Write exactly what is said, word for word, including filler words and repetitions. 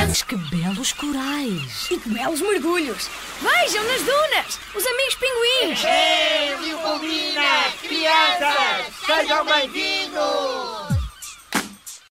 Que belos corais! E que belos mergulhos! Vejam nas dunas! Os amigos pinguins! Ei, Rio Colina! Crianças! Sejam bem-vindos!